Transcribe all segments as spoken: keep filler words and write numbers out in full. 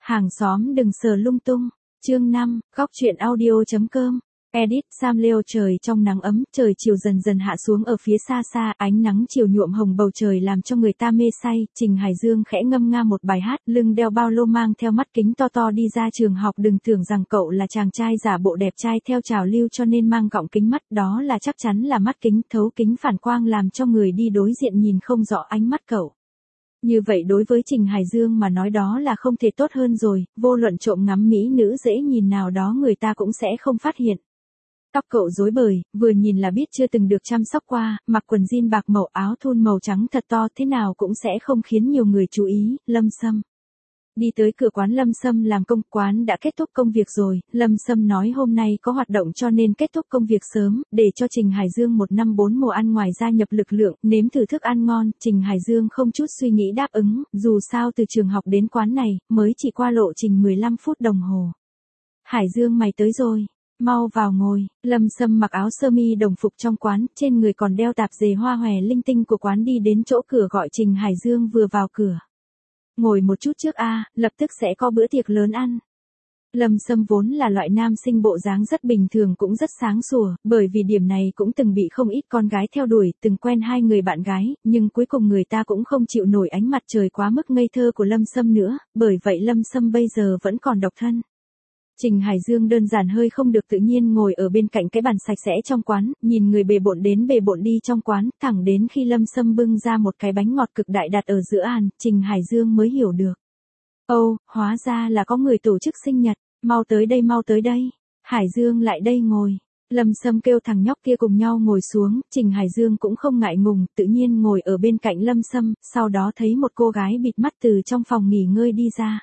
Hàng xóm đừng sờ lung tung. Chương năm, góc truyện audio chấm com. Edit Sam Leo. Trời trong nắng ấm, trời chiều dần dần hạ xuống ở phía xa xa, ánh nắng chiều nhuộm hồng bầu trời làm cho người ta mê say. Trình Hải Dương khẽ ngâm nga một bài hát, lưng đeo ba lô mang theo mắt kính to to đi ra trường học. Đừng tưởng rằng cậu là chàng trai giả bộ đẹp trai theo trào lưu cho nên mang gọng kính mắt, đó là chắc chắn là mắt kính thấu kính phản quang làm cho người đi đối diện nhìn không rõ ánh mắt cậu. Như vậy đối với Trình Hải Dương mà nói đó là không thể tốt hơn rồi, vô luận trộm ngắm mỹ nữ dễ nhìn nào đó người ta cũng sẽ không phát hiện. Tóc cậu rối bời, vừa nhìn là biết chưa từng được chăm sóc qua, mặc quần jean bạc màu, áo thun màu trắng thật to, thế nào cũng sẽ không khiến nhiều người chú ý. Lâm Sâm đi tới cửa quán Lâm Sâm làm công, quán đã kết thúc công việc rồi. Lâm Sâm nói hôm nay có hoạt động cho nên kết thúc công việc sớm, để cho Trình Hải Dương một năm bốn mùa ăn ngoài gia nhập lực lượng, nếm thử thức ăn ngon. Trình Hải Dương không chút suy nghĩ đáp ứng, dù sao từ trường học đến quán này, mới chỉ qua lộ trình mười lăm phút đồng hồ. Hải Dương mày tới rồi. Mau vào ngồi. Lâm Sâm mặc áo sơ mi đồng phục trong quán, trên người còn đeo tạp dề hoa hòe linh tinh của quán, đi đến chỗ cửa gọi Trình Hải Dương vừa vào cửa. Ngồi một chút trước a, lập tức sẽ có bữa tiệc lớn ăn. Lâm Sâm vốn là loại nam sinh bộ dáng rất bình thường cũng rất sáng sủa, bởi vì điểm này cũng từng bị không ít con gái theo đuổi, từng quen hai người bạn gái, nhưng cuối cùng người ta cũng không chịu nổi ánh mặt trời quá mức ngây thơ của Lâm Sâm nữa, bởi vậy Lâm Sâm bây giờ vẫn còn độc thân. Trình Hải Dương đơn giản hơi không được tự nhiên ngồi ở bên cạnh cái bàn sạch sẽ trong quán, nhìn người bề bộn đến bề bộn đi trong quán, thẳng đến khi Lâm Sâm bưng ra một cái bánh ngọt cực đại đặt ở giữa bàn, Trình Hải Dương mới hiểu được. Ồ, hóa ra là có người tổ chức sinh nhật, mau tới đây mau tới đây. Hải Dương lại đây ngồi. Lâm Sâm kêu thằng nhóc kia cùng nhau ngồi xuống, Trình Hải Dương cũng không ngại ngùng, tự nhiên ngồi ở bên cạnh Lâm Sâm, sau đó thấy một cô gái bịt mắt từ trong phòng nghỉ ngơi đi ra.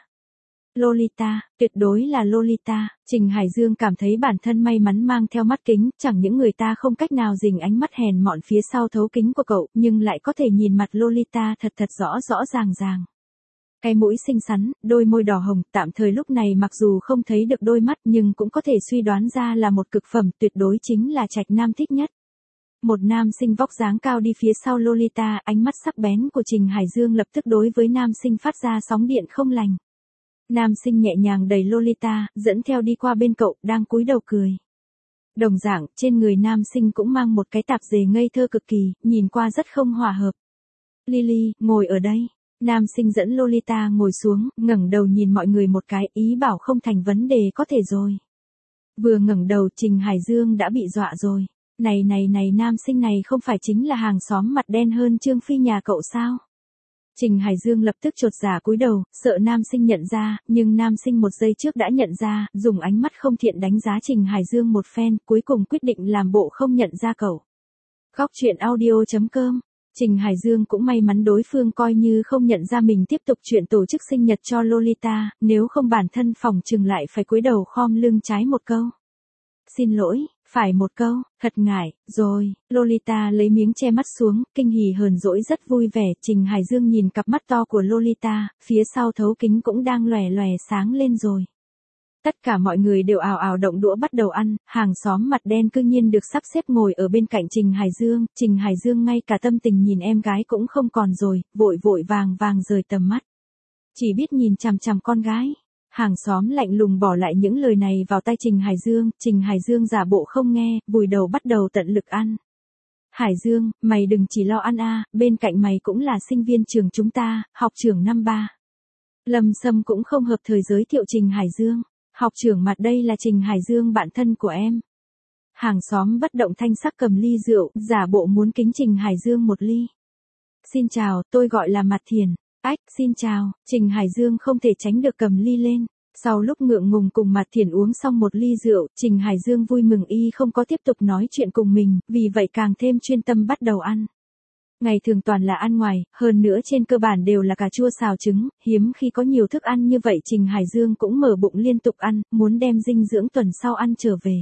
Lolita, tuyệt đối là Lolita. Trình Hải Dương cảm thấy bản thân may mắn mang theo mắt kính, chẳng những người ta không cách nào dình ánh mắt hèn mọn phía sau thấu kính của cậu, nhưng lại có thể nhìn mặt Lolita thật thật rõ rõ ràng ràng. Cái mũi xinh xắn, đôi môi đỏ hồng, tạm thời lúc này mặc dù không thấy được đôi mắt nhưng cũng có thể suy đoán ra là một cực phẩm, tuyệt đối chính là trạch nam thích nhất. Một nam sinh vóc dáng cao đi phía sau Lolita, ánh mắt sắc bén của Trình Hải Dương lập tức đối với nam sinh phát ra sóng điện không lành. Nam sinh nhẹ nhàng đẩy Lolita, dẫn theo đi qua bên cậu, đang cúi đầu cười. Đồng dạng, trên người nam sinh cũng mang một cái tạp dề ngây thơ cực kỳ, nhìn qua rất không hòa hợp. Lily, ngồi ở đây. Nam sinh dẫn Lolita ngồi xuống, ngẩng đầu nhìn mọi người một cái, ý bảo không thành vấn đề có thể rồi. Vừa ngẩng đầu Trình Hải Dương đã bị dọa rồi. Này này này, nam sinh này không phải chính là hàng xóm mặt đen hơn Trương Phi nhà cậu sao? Trình Hải Dương lập tức chột dạ cúi đầu, sợ nam sinh nhận ra, nhưng nam sinh một giây trước đã nhận ra, dùng ánh mắt không thiện đánh giá Trình Hải Dương một phen, cuối cùng quyết định làm bộ không nhận ra cậu. Góc truyện audio chấm com. Trình Hải Dương cũng may mắn đối phương coi như không nhận ra mình tiếp tục chuyện tổ chức sinh nhật cho Lolita, nếu không bản thân phòng chừng lại phải cúi đầu khom lưng trái một câu. Xin lỗi, phải một câu, thật ngại, rồi. Lolita lấy miếng che mắt xuống, kinh hỉ hờn dỗi rất vui vẻ. Trình Hải Dương nhìn cặp mắt to của Lolita, phía sau thấu kính cũng đang lòe lòe sáng lên rồi. Tất cả mọi người đều ào ào động đũa bắt đầu ăn, hàng xóm mặt đen cư nhiên được sắp xếp ngồi ở bên cạnh Trình Hải Dương. Trình Hải Dương ngay cả tâm tình nhìn em gái cũng không còn rồi, vội vội vàng vàng rời tầm mắt. Chỉ biết nhìn chằm chằm con gái. Hàng xóm lạnh lùng bỏ lại những lời này vào tay Trình Hải Dương, Trình Hải Dương giả bộ không nghe, vùi đầu bắt đầu tận lực ăn. Hải Dương, mày đừng chỉ lo ăn a, bên cạnh mày cũng là sinh viên trường chúng ta, học trưởng năm ba. Lâm Sâm cũng không hợp thời giới thiệu Trình Hải Dương. Học trưởng mặt đây là Trình Hải Dương bạn thân của em. Hàng xóm bất động thanh sắc cầm ly rượu, giả bộ muốn kính Trình Hải Dương một ly. Xin chào, tôi gọi là Mạt Thiền. Ách, xin chào. Trình Hải Dương không thể tránh được cầm ly lên. Sau lúc ngượng ngùng cùng Mạt Thiền uống xong một ly rượu, Trình Hải Dương vui mừng y không có tiếp tục nói chuyện cùng mình, vì vậy càng thêm chuyên tâm bắt đầu ăn. Ngày thường toàn là ăn ngoài, hơn nữa trên cơ bản đều là cà chua xào trứng, hiếm khi có nhiều thức ăn như vậy Trình Hải Dương cũng mở bụng liên tục ăn, muốn đem dinh dưỡng tuần sau ăn trở về.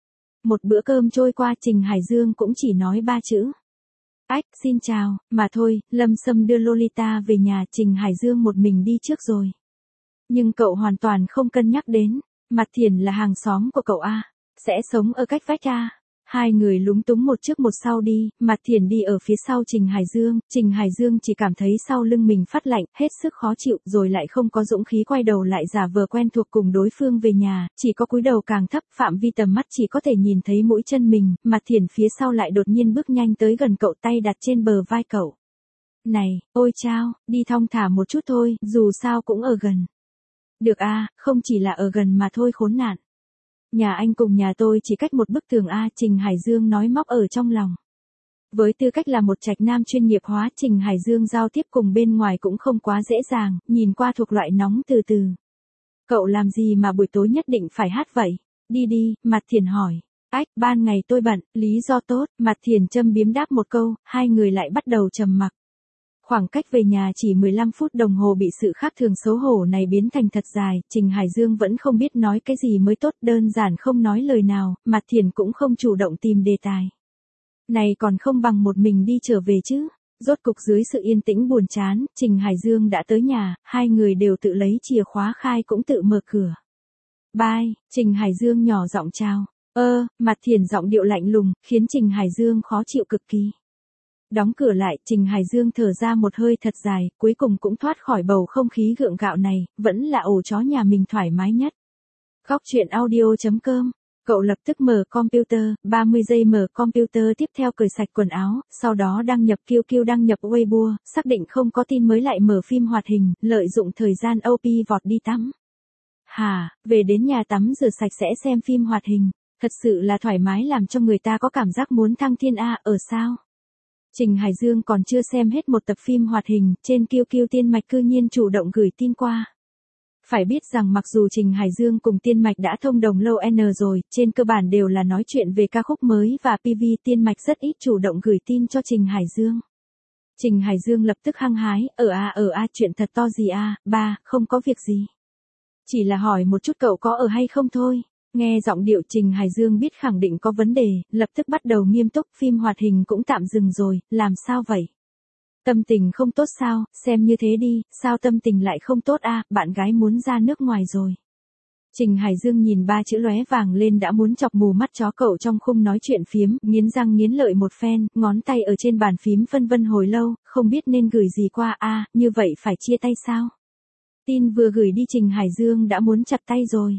Một bữa cơm trôi qua Trình Hải Dương cũng chỉ nói ba chữ. Ách, xin chào, mà thôi. Lâm Sâm đưa Lolita về nhà, Trình Hải Dương một mình đi trước rồi. Nhưng cậu hoàn toàn không cân nhắc đến, Mạt Thiền là hàng xóm của cậu a, sẽ sống ở cách vách a. Hai người lúng túng một trước một sau đi, Mạt Thiển đi ở phía sau Trình Hải Dương, Trình Hải Dương chỉ cảm thấy sau lưng mình phát lạnh, hết sức khó chịu, rồi lại không có dũng khí quay đầu lại giả vờ quen thuộc cùng đối phương về nhà, chỉ có cúi đầu càng thấp, phạm vi tầm mắt chỉ có thể nhìn thấy mũi chân mình, Mạt Thiển phía sau lại đột nhiên bước nhanh tới gần cậu, tay đặt trên bờ vai cậu. Này, ôi chao, đi thong thả một chút thôi, dù sao cũng ở gần. Được a, không chỉ là ở gần mà thôi khốn nạn. Nhà anh cùng nhà tôi chỉ cách một bức tường a, Trình Hải Dương nói móc ở trong lòng. Với tư cách là một trạch nam chuyên nghiệp hóa, Trình Hải Dương giao tiếp cùng bên ngoài cũng không quá dễ dàng, nhìn qua thuộc loại nóng từ từ. Cậu làm gì mà buổi tối nhất định phải hát vậy? Đi đi, Mạt Thiển hỏi. Ách, ban ngày tôi bận, lý do tốt, Mạt Thiển châm biếm đáp một câu, hai người lại bắt đầu trầm mặc. Khoảng cách về nhà chỉ mười lăm phút đồng hồ bị sự khác thường xấu hổ này biến thành thật dài, Trình Hải Dương vẫn không biết nói cái gì mới tốt, đơn giản không nói lời nào, Mạt Thiển cũng không chủ động tìm đề tài. Này còn không bằng một mình đi trở về chứ. Rốt cục dưới sự yên tĩnh buồn chán, Trình Hải Dương đã tới nhà, hai người đều tự lấy chìa khóa khai cũng tự mở cửa. Bye, Trình Hải Dương nhỏ giọng chào. Ơ, Mạt Thiển giọng điệu lạnh lùng, khiến Trình Hải Dương khó chịu cực kỳ. Đóng cửa lại, Trình Hải Dương thở ra một hơi thật dài, cuối cùng cũng thoát khỏi bầu không khí gượng gạo này, vẫn là ổ chó nhà mình thoải mái nhất. Góc truyện audio chấm com. Cậu lập tức mở computer, ba mươi giây mở computer tiếp theo cởi sạch quần áo, sau đó đăng nhập quy quy đăng nhập Weibo, xác định không có tin mới lại mở phim hoạt hình, lợi dụng thời gian ô pê vọt đi tắm. Hà, về đến nhà tắm rửa sạch sẽ xem phim hoạt hình, thật sự là thoải mái làm cho người ta có cảm giác muốn thăng thiên a, ở sao? Trình Hải Dương còn chưa xem hết một tập phim hoạt hình, trên quy quy Tiên Mạch cư nhiên chủ động gửi tin qua. Phải biết rằng mặc dù Trình Hải Dương cùng Tiên Mạch đã thông đồng lâu n rồi, trên cơ bản đều là nói chuyện về ca khúc mới và pê vê, Tiên Mạch rất ít chủ động gửi tin cho Trình Hải Dương. Trình Hải Dương lập tức hăng hái, ở a ở a chuyện thật to gì a, ba, không có việc gì. Chỉ là hỏi một chút cậu có ở hay không thôi. Nghe giọng điệu Trình Hải Dương biết khẳng định có vấn đề, lập tức bắt đầu nghiêm túc, phim hoạt hình cũng tạm dừng rồi, làm sao vậy? Tâm tình không tốt sao, xem như thế đi, sao tâm tình lại không tốt a, bạn gái muốn ra nước ngoài rồi. Trình Hải Dương nhìn ba chữ lóe vàng lên đã muốn chọc mù mắt chó cậu trong khung nói chuyện phiếm, nghiến răng nghiến lợi một phen, ngón tay ở trên bàn phím phân vân hồi lâu, không biết nên gửi gì qua a, như vậy phải chia tay sao? Tin vừa gửi đi Trình Hải Dương đã muốn chặt tay rồi.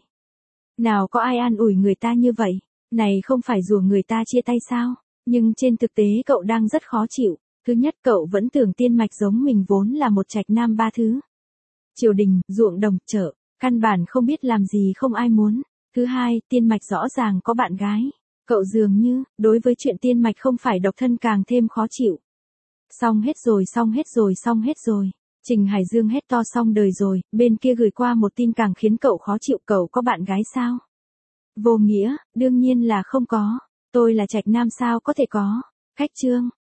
Nào có ai an ủi người ta như vậy, này không phải rủa người ta chia tay sao, nhưng trên thực tế cậu đang rất khó chịu. Thứ nhất, cậu vẫn tưởng Tiên Mạch giống mình vốn là một trạch nam ba thứ. Triều đình, ruộng đồng, chợ, căn bản không biết làm gì không ai muốn. Thứ hai, Tiên Mạch rõ ràng có bạn gái. Cậu dường như, đối với chuyện Tiên Mạch không phải độc thân càng thêm khó chịu. Xong hết rồi xong hết rồi xong hết rồi. Trình Hải Dương hét to xong đời rồi, bên kia gửi qua một tin càng khiến cậu khó chịu, cậu có bạn gái sao? Vô nghĩa, đương nhiên là không có. Tôi là trạch nam sao có thể có. Cách chương.